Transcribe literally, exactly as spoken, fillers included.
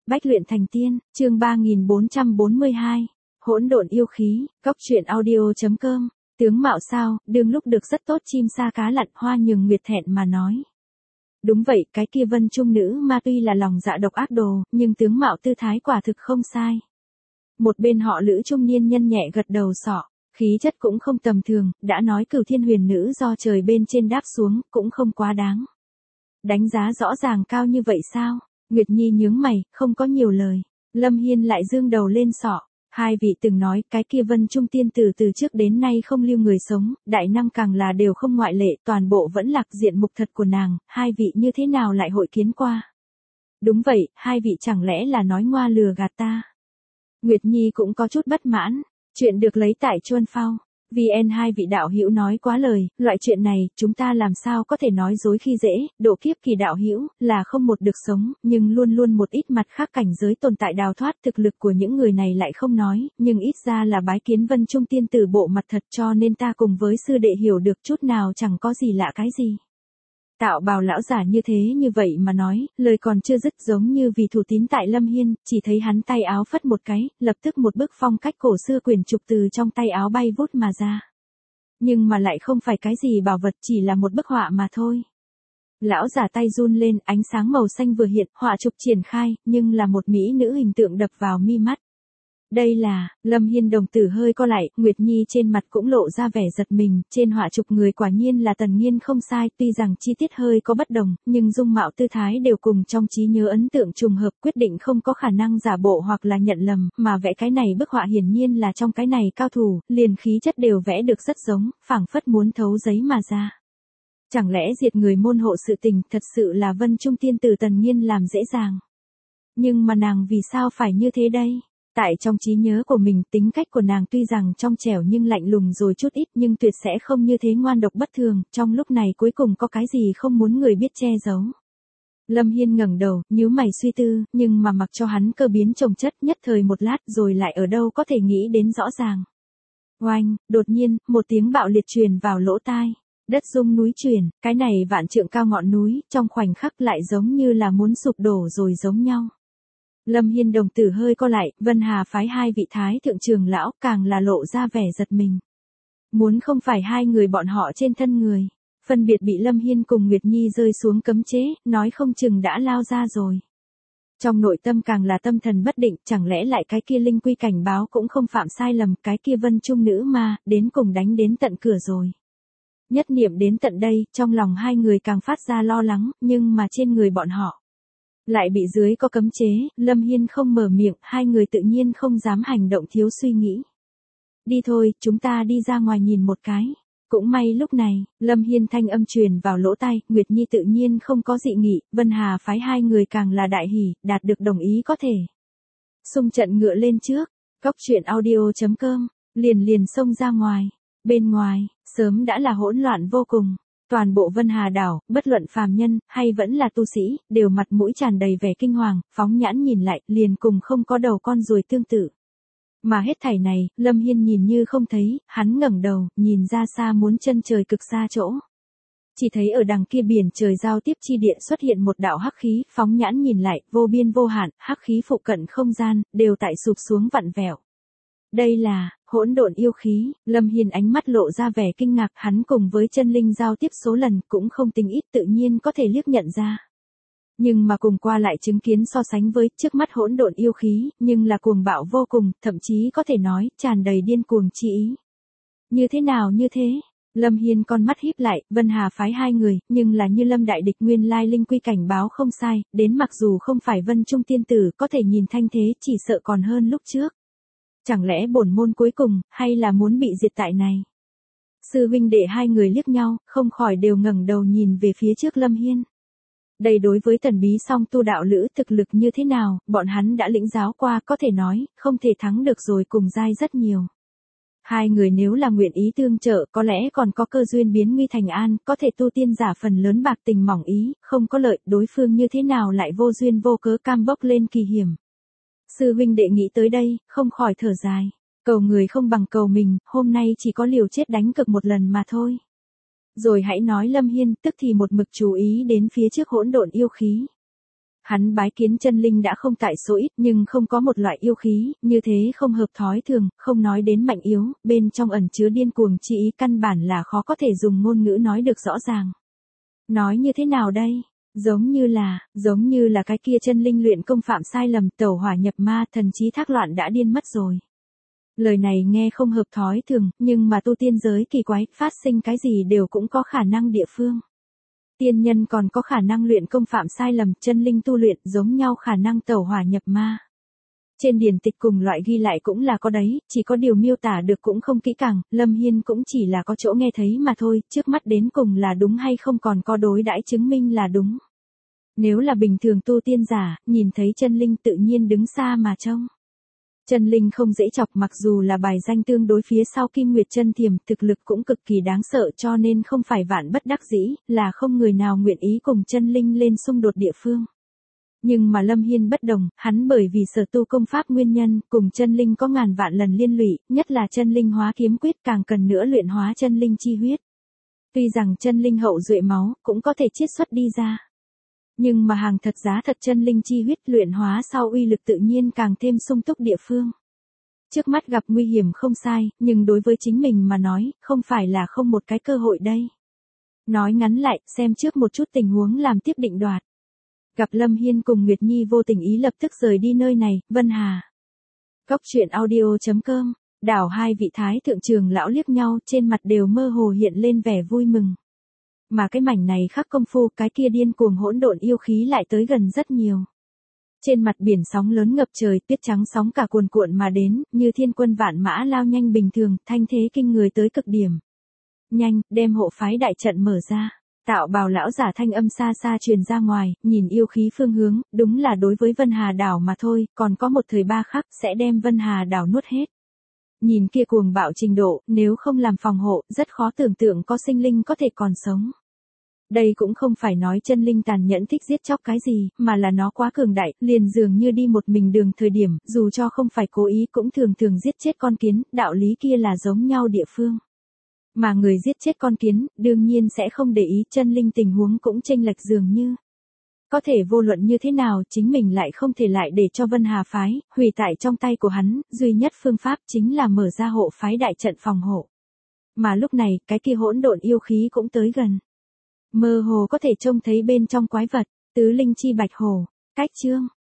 Bách luyện thành tiên, chương ba nghìn bốn trăm bốn mươi hai. Hỗn độn yêu khí, cóc truyện audio chấm com. Tướng mạo sao, đương lúc được rất tốt, chim sa cá lặn, Hoa Nhường Nguyệt thẹn mà nói. Đúng vậy, cái kia Vân Trung nữ ma tuy là lòng dạ độc ác đồ, nhưng tướng mạo tư thái quả thực không sai. Một bên họ Lữ trung niên nhân nhẹ gật đầu sọ, khí chất cũng không tầm thường, đã nói Cửu Thiên Huyền nữ do trời bên trên đáp xuống, cũng không quá đáng. Đánh giá rõ ràng cao như vậy sao? Nguyệt Nhi nhướng mày, không có nhiều lời. Lâm Hiên lại dương đầu lên sọ. Hai vị từng nói, cái kia Vân Trung tiên tử từ trước đến nay không lưu người sống, đại năng càng là đều không ngoại lệ, toàn bộ vẫn lạc diện mục thật của nàng, hai vị như thế nào lại hội kiến qua? Đúng vậy, hai vị chẳng lẽ là nói ngoa lừa gạt ta? Nguyệt Nhi cũng có chút bất mãn, chuyện được lấy tại Chuân Phao. vê en hai vị đạo hữu nói quá lời, loại chuyện này, chúng ta làm sao có thể nói dối khi dễ, độ kiếp kỳ đạo hữu, là không một được sống, nhưng luôn luôn một ít mặt khác cảnh giới tồn tại đào thoát, thực lực của những người này lại không nói, nhưng ít ra là bái kiến Vân Trung tiên tử bộ mặt thật, cho nên ta cùng với sư đệ hiểu được chút nào chẳng có gì lạ cái gì. Tạo bào lão giả như thế như vậy mà nói, lời còn chưa dứt, giống như vì thủ tín tại Lâm Hiên, chỉ thấy hắn tay áo phất một cái, lập tức một bức phong cách cổ xưa quyển trục từ trong tay áo bay vút mà ra. Nhưng mà lại không phải cái gì bảo vật, chỉ là một bức họa mà thôi. Lão giả tay run lên, ánh sáng màu xanh vừa hiện, họa trục triển khai, nhưng là một mỹ nữ hình tượng đập vào mi mắt. Đây là, Lâm Hiên đồng tử hơi co lại, Nguyệt Nhi trên mặt cũng lộ ra vẻ giật mình, trên họa trục người quả nhiên là Tần Nghiên không sai, tuy rằng chi tiết hơi có bất đồng, nhưng dung mạo tư thái đều cùng trong trí nhớ ấn tượng trùng hợp, quyết định không có khả năng giả bộ hoặc là nhận lầm, mà vẽ cái này bức họa hiển nhiên là trong cái này cao thủ, liền khí chất đều vẽ được rất giống, phảng phất muốn thấu giấy mà ra. Chẳng lẽ diệt người môn hộ sự tình, thật sự là Vân Trung tiên tử Tần Nghiên làm dễ dàng. Nhưng mà nàng vì sao phải như thế đây? Tại trong trí nhớ của mình, tính cách của nàng tuy rằng trong trẻo nhưng lạnh lùng rồi chút ít, nhưng tuyệt sẽ không như thế ngoan độc bất thường, trong lúc này cuối cùng có cái gì không muốn người biết che giấu. Lâm Hiên ngẩng đầu, nhíu mày suy tư, nhưng mà mặc cho hắn cơ biến chồng chất, nhất thời một lát rồi lại ở đâu có thể nghĩ đến rõ ràng. Oanh, đột nhiên, một tiếng bạo liệt truyền vào lỗ tai. Đất rung núi chuyển, cái này vạn trượng cao ngọn núi, trong khoảnh khắc lại giống như là muốn sụp đổ rồi giống nhau. Lâm Hiên đồng tử hơi co lại, Vân Hà phái hai vị thái thượng trưởng lão, càng là lộ ra vẻ giật mình. Muốn không phải hai người bọn họ trên thân người, phân biệt bị Lâm Hiên cùng Nguyệt Nhi rơi xuống cấm chế, nói không chừng đã lao ra rồi. Trong nội tâm càng là tâm thần bất định, chẳng lẽ lại cái kia linh quy cảnh báo cũng không phạm sai lầm, cái kia Vân Trung nữ ma, đến cùng đánh đến tận cửa rồi. Nhất niệm đến tận đây, trong lòng hai người càng phát ra lo lắng, nhưng mà trên người bọn họ lại bị dưới có cấm chế, Lâm Hiên không mở miệng, hai người tự nhiên không dám hành động thiếu suy nghĩ. Đi thôi, chúng ta đi ra ngoài nhìn một cái. Cũng may lúc này, Lâm Hiên thanh âm truyền vào lỗ tai, Nguyệt Nhi tự nhiên không có dị nghị, Vân Hà phái hai người càng là đại hỉ, đạt được đồng ý có thể. Xung trận ngựa lên trước, cóc truyện audio chấm com, liền liền xông ra ngoài. Bên ngoài, sớm đã là hỗn loạn vô cùng. Toàn bộ Vân Hà đảo, bất luận phàm nhân, hay vẫn là tu sĩ, đều mặt mũi tràn đầy vẻ kinh hoàng, phóng nhãn nhìn lại, liền cùng không có đầu con ruồi tương tự. Mà hết thảy này, Lâm Hiên nhìn như không thấy, hắn ngẩng đầu, nhìn ra xa muốn chân trời cực xa chỗ. Chỉ thấy ở đằng kia biển trời giao tiếp chi địa xuất hiện một đạo hắc khí, phóng nhãn nhìn lại, vô biên vô hạn, hắc khí phụ cận không gian, đều tại sụp xuống vặn vẹo. Đây là hỗn độn yêu khí, Lâm Hiên ánh mắt lộ ra vẻ kinh ngạc, hắn cùng với chân linh giao tiếp số lần cũng không tính ít, tự nhiên có thể liếc nhận ra. Nhưng mà cùng qua lại chứng kiến so sánh với trước mắt hỗn độn yêu khí, nhưng là cuồng bạo vô cùng, thậm chí có thể nói, tràn đầy điên cuồng chi ý. Như thế nào như thế? Lâm Hiên con mắt híp lại, Vân Hà phái hai người, nhưng là như Lâm đại địch nguyên lai linh quy cảnh báo không sai, đến mặc dù không phải Vân Trung tiên tử có thể nhìn thanh thế, chỉ sợ còn hơn lúc trước. Chẳng lẽ bổn môn cuối cùng, hay là muốn bị diệt tại này? Sư huynh đệ hai người liếc nhau, không khỏi đều ngẩng đầu nhìn về phía trước Lâm Hiên. Đây đối với thần bí song tu đạo lữ thực lực như thế nào, bọn hắn đã lĩnh giáo qua, có thể nói, không thể thắng được rồi, cùng giai rất nhiều. Hai người nếu là nguyện ý tương trợ, có lẽ còn có cơ duyên biến nguy thành an, có thể tu tiên giả phần lớn bạc tình mỏng ý, không có lợi, đối phương như thế nào lại vô duyên vô cớ cam bốc lên kỳ hiểm. Sư huynh đệ nghĩ tới đây, không khỏi thở dài. Cầu người không bằng cầu mình, hôm nay chỉ có liều chết đánh cực một lần mà thôi. Rồi hãy nói Lâm Hiên, tức thì một mực chú ý đến phía trước hỗn độn yêu khí. Hắn bái kiến chân linh đã không tại số ít nhưng không có một loại yêu khí, như thế không hợp thói thường, không nói đến mạnh yếu, bên trong ẩn chứa điên cuồng chi ý căn bản là khó có thể dùng ngôn ngữ nói được rõ ràng. Nói như thế nào đây? Giống như là, giống như là cái kia chân linh luyện công phạm sai lầm, tẩu hỏa nhập ma, thần trí thác loạn đã điên mất rồi. Lời này nghe không hợp thói thường, nhưng mà tu tiên giới kỳ quái, phát sinh cái gì đều cũng có khả năng địa phương. Tiên nhân còn có khả năng luyện công phạm sai lầm, chân linh tu luyện giống nhau khả năng tẩu hỏa nhập ma. Trên điển tịch cùng loại ghi lại cũng là có đấy, chỉ có điều miêu tả được cũng không kỹ càng, Lâm Hiên cũng chỉ là có chỗ nghe thấy mà thôi, trước mắt đến cùng là đúng hay không còn có đối đãi chứng minh là đúng. Nếu là bình thường tu tiên giả, nhìn thấy chân linh tự nhiên đứng xa mà trông. Chân linh không dễ chọc, mặc dù là bài danh tương đối phía sau Kim Nguyệt Chân Thiềm, thực lực cũng cực kỳ đáng sợ, cho nên không phải vạn bất đắc dĩ, là không người nào nguyện ý cùng chân linh lên xung đột địa phương. Nhưng mà Lâm Hiên bất đồng, hắn bởi vì sở tu công pháp nguyên nhân, cùng chân linh có ngàn vạn lần liên lụy, nhất là chân linh hóa kiếm quyết càng cần nữa luyện hóa chân linh chi huyết. Tuy rằng chân linh hậu duệ máu, cũng có thể chiết xuất đi ra. Nhưng mà hàng thật giá thật chân linh chi huyết luyện hóa sau uy lực tự nhiên càng thêm sung túc địa phương. Trước mắt gặp nguy hiểm không sai, nhưng đối với chính mình mà nói, không phải là không một cái cơ hội đây. Nói ngắn lại, xem trước một chút tình huống làm tiếp định đoạt. Gặp Lâm Hiên cùng Nguyệt Nhi vô tình ý lập tức rời đi nơi này, Vân Hà. Cốc truyện audio chấm com, đảo hai vị thái thượng trường lão liếc nhau, trên mặt đều mơ hồ hiện lên vẻ vui mừng. Mà cái mảnh này khắc công phu, cái kia điên cuồng hỗn độn yêu khí lại tới gần rất nhiều. Trên mặt biển sóng lớn ngập trời, tuyết trắng sóng cả cuồn cuộn mà đến, như thiên quân vạn mã lao nhanh bình thường, thanh thế kinh người tới cực điểm. Nhanh, đem hộ phái đại trận mở ra. Tạo bào lão giả thanh âm xa xa truyền ra ngoài, nhìn yêu khí phương hướng, đúng là đối với Vân Hà đảo mà thôi, còn có một thời ba khắc sẽ đem Vân Hà đảo nuốt hết. Nhìn kia cuồng bạo trình độ, nếu không làm phòng hộ, rất khó tưởng tượng có sinh linh có thể còn sống. Đây cũng không phải nói chân linh tàn nhẫn thích giết chóc cái gì, mà là nó quá cường đại, liền dường như đi một mình đường thời điểm, dù cho không phải cố ý cũng thường thường giết chết con kiến, đạo lý kia là giống nhau địa phương. Mà người giết chết con kiến, đương nhiên sẽ không để ý chân linh tình huống cũng chênh lệch dường như. Có thể vô luận như thế nào, chính mình lại không thể lại để cho Vân Hà phái, hủy tại trong tay của hắn, duy nhất phương pháp chính là mở ra hộ phái đại trận phòng hộ. Mà lúc này, cái kia hỗn độn yêu khí cũng tới gần. Mơ hồ có thể trông thấy bên trong quái vật, tứ linh chi bạch hổ, cách chương.